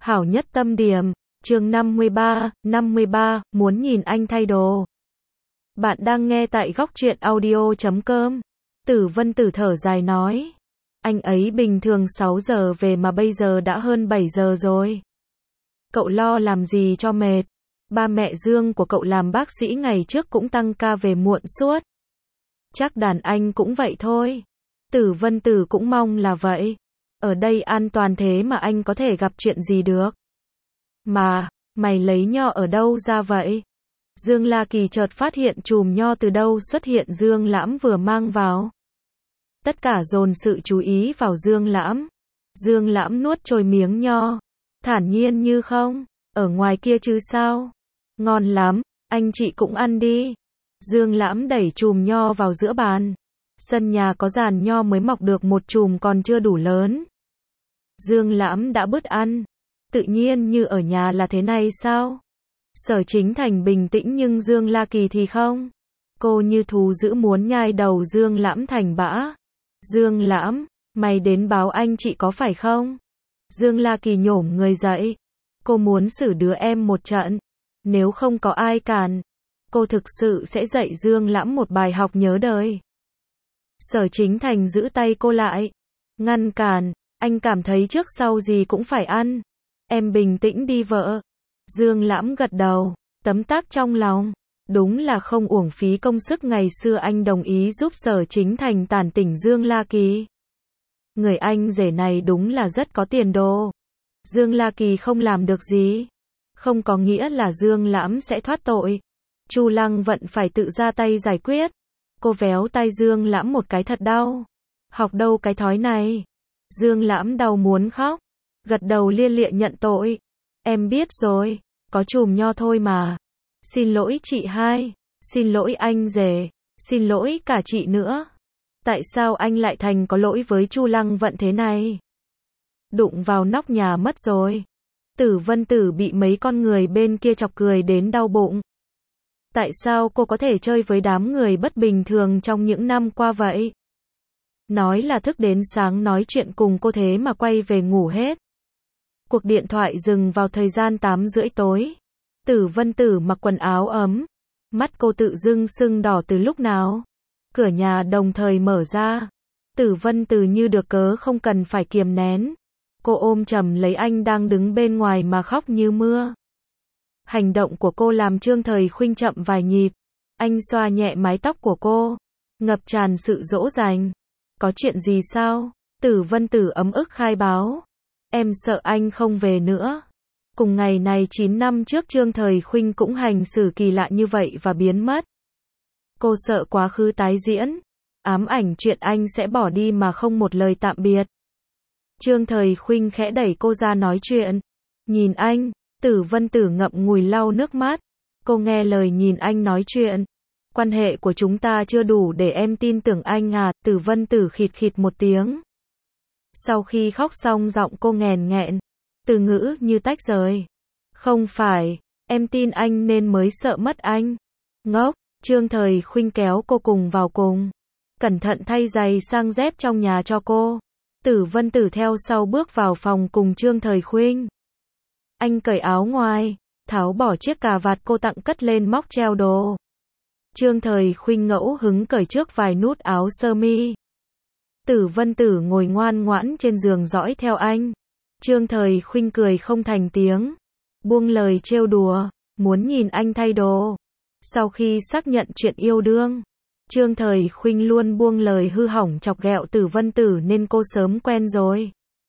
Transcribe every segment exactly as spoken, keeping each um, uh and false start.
Hảo nhất tâm điểm, chương năm mươi ba, năm mươi ba, muốn nhìn anh thay đồ. Bạn đang nghe tại góc truyện audio chấm com. Tử Vân Tử thở dài nói. Anh ấy bình thường sáu giờ về mà bây giờ đã hơn bảy giờ rồi. Cậu lo làm gì cho mệt. Ba mẹ Dương của cậu làm bác sĩ ngày trước cũng tăng ca về muộn suốt. Chắc đàn anh cũng vậy thôi. Tử Vân Tử cũng mong là vậy. Ở đây an toàn thế mà anh có thể gặp chuyện gì được. Mà, mày lấy nho ở đâu ra vậy? Dương La Kỳ chợt phát hiện chùm nho từ đâu xuất hiện Dương Lãm vừa mang vào. Tất cả dồn sự chú ý vào Dương Lãm. Dương Lãm nuốt trôi miếng nho. Thản nhiên như không, ở ngoài kia chứ sao? Ngon lắm, anh chị cũng ăn đi. Dương Lãm đẩy chùm nho vào giữa bàn. Sân nhà có giàn nho mới mọc được một chùm còn chưa đủ lớn. Dương Lãm đã bớt ăn. Tự nhiên như ở nhà là thế này sao? Sở Chính Thành bình tĩnh nhưng Dương La Kỳ thì không. Cô như thú dữ muốn nhai đầu Dương Lãm thành bã. Dương Lãm, mày đến báo anh chị có phải không? Dương La Kỳ nhổm người dậy. Cô muốn xử đứa em một trận. Nếu không có ai cản, cô thực sự sẽ dạy Dương Lãm một bài học nhớ đời. Sở Chính Thành giữ tay cô lại. Ngăn cản, anh cảm thấy trước sau gì cũng phải ăn. Em bình tĩnh đi vợ. Dương Lãm gật đầu, tấm tắc trong lòng. Đúng là không uổng phí công sức ngày xưa anh đồng ý giúp Sở Chính Thành tản tỉnh Dương La Kỳ. Người anh rể này đúng là rất có tiền đồ. Dương La Kỳ không làm được gì. Không có nghĩa là Dương Lãm sẽ thoát tội. Chu Lăng Vận phải tự ra tay giải quyết. Cô véo tay Dương Lãm một cái thật đau. Học đâu cái thói này. Dương Lãm đau muốn khóc. Gật đầu lia lịa nhận tội. Em biết rồi, có chùm nho thôi mà. Xin lỗi chị hai, xin lỗi anh rể, xin lỗi cả chị nữa. Tại sao anh lại thành có lỗi với Chu Lăng Vận thế này? Đụng vào nóc nhà mất rồi. Tử Vân Tử bị mấy con người bên kia chọc cười đến đau bụng. Tại sao cô có thể chơi với đám người bất bình thường trong những năm qua vậy? Nói là thức đến sáng nói chuyện cùng cô thế mà quay về ngủ hết. Cuộc điện thoại dừng vào thời gian tám rưỡi tối. Tử Vân Tử mặc quần áo ấm. Mắt cô tự dưng sưng đỏ từ lúc nào. Cửa nhà đồng thời mở ra. Tử Vân Tử như được cớ không cần phải kiềm nén. Cô ôm chầm lấy anh đang đứng bên ngoài mà khóc như mưa. Hành động của cô làm Trương Thời Khuynh chậm vài nhịp. Anh xoa nhẹ mái tóc của cô. Ngập tràn sự dỗ dành. Có chuyện gì sao? Tử Vân Tử ấm ức khai báo. Em sợ anh không về nữa. Cùng ngày này chín năm trước Trương Thời Khuynh cũng hành xử kỳ lạ như vậy và biến mất. Cô sợ quá khứ tái diễn. Ám ảnh chuyện anh sẽ bỏ đi mà không một lời tạm biệt. Trương Thời Khuynh khẽ đẩy cô ra nói chuyện. Nhìn anh, Tử Vân Tử ngậm ngùi lau nước mắt. Cô nghe lời nhìn anh nói chuyện. Quan hệ của chúng ta chưa đủ để em tin tưởng anh à? Tử Vân Tử khịt khịt một tiếng. Sau khi khóc xong giọng cô nghèn nghẹn. Từ ngữ như tách rời. Không phải, em tin anh nên mới sợ mất anh. Ngốc, Trương Thời Khuynh kéo cô cùng vào cùng. Cẩn thận thay giày sang dép trong nhà cho cô. Tử Vân Tử theo sau bước vào phòng cùng Trương Thời Khuynh. Anh cởi áo ngoài, tháo bỏ chiếc cà vạt cô tặng cất lên móc treo đồ. Trương Thời Khuynh ngẫu hứng cởi trước vài nút áo sơ mi. Tử Vân Tử ngồi ngoan ngoãn trên giường dõi theo anh. Trương Thời Khuynh cười không thành tiếng. Buông lời trêu đùa, muốn nhìn anh thay đồ. Sau khi xác nhận chuyện yêu đương, Trương Thời Khuynh luôn buông lời hư hỏng chọc ghẹo Tử Vân Tử nên cô sớm quen rồi.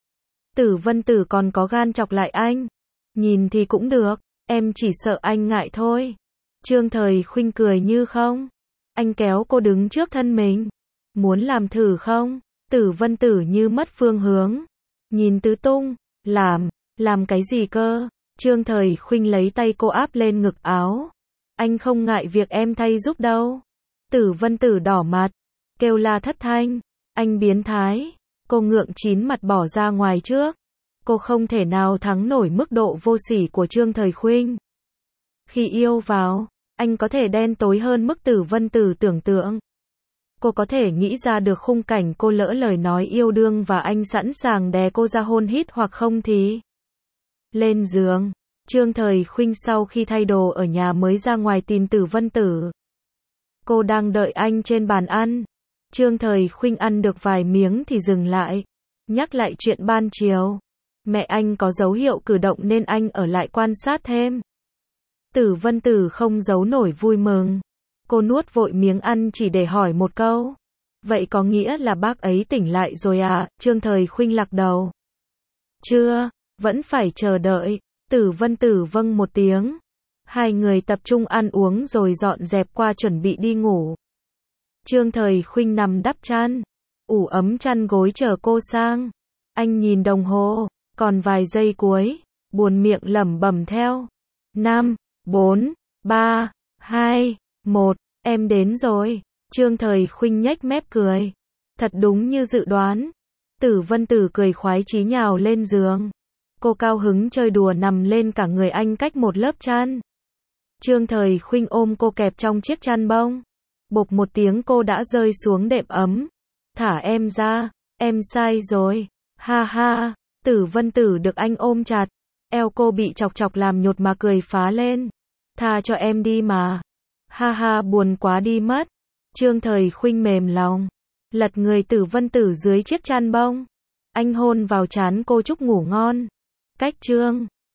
Tử Vân Tử còn có gan chọc lại anh. Nhìn thì cũng được, em chỉ sợ anh ngại thôi. Trương Thời Khuynh cười như không. Anh kéo cô đứng trước thân mình. Muốn làm thử không? Tử Vân Tử như mất phương hướng. Nhìn tứ tung. Làm, làm cái gì cơ? Trương Thời Khuynh lấy tay cô áp lên ngực áo. Anh không ngại việc em thay giúp đâu. Tử Vân Tử đỏ mặt. Kêu la thất thanh. Anh biến thái. Cô ngượng chín mặt bỏ ra ngoài trước. Cô không thể nào thắng nổi mức độ vô sỉ của Trương Thời Khuynh. Khi yêu vào, anh có thể đen tối hơn mức Tử Vân Tử tưởng tượng. Cô có thể nghĩ ra được khung cảnh cô lỡ lời nói yêu đương và anh sẵn sàng đè cô ra hôn hít hoặc không thì. Lên giường, Trương Thời Khuynh sau khi thay đồ ở nhà mới ra ngoài tìm Tử Vân Tử. Cô đang đợi anh trên bàn ăn. Trương Thời Khuynh ăn được vài miếng thì dừng lại, nhắc lại chuyện ban chiều. Mẹ anh có dấu hiệu cử động nên anh ở lại quan sát thêm. Tử Vân Tử không giấu nổi vui mừng. Cô nuốt vội miếng ăn chỉ để hỏi một câu. Vậy có nghĩa là bác ấy tỉnh lại rồi à? Trương Thời Khuynh lắc đầu. Chưa, vẫn phải chờ đợi. Tử Vân Tử vâng một tiếng. Hai người tập trung ăn uống rồi dọn dẹp qua chuẩn bị đi ngủ. Trương Thời Khuynh nằm đắp chăn, ủ ấm chăn gối chờ cô sang. Anh nhìn đồng hồ, còn vài giây cuối, buồn miệng lẩm bẩm theo. Năm, bốn, ba, hai, một, em đến rồi. Trương Thời Khuynh nhếch mép cười. Thật đúng như dự đoán. Tử Vân Tử cười khoái chí nhào lên giường. Cô cao hứng chơi đùa nằm lên cả người anh cách một lớp chăn. Trương Thời Khuynh ôm cô kẹp trong chiếc chăn bông. Bộp một tiếng cô đã rơi xuống đệm ấm. Thả em ra, em sai rồi. Ha ha, Tử Vân Tử được anh ôm chặt. Eo cô bị chọc chọc làm nhột mà cười phá lên. Tha cho em đi mà. Ha ha, buồn quá đi mất. Trương Thời Khuynh mềm lòng, lật người Tử Vân Tử dưới chiếc chăn bông. Anh hôn vào trán cô chúc ngủ ngon. Cách Trương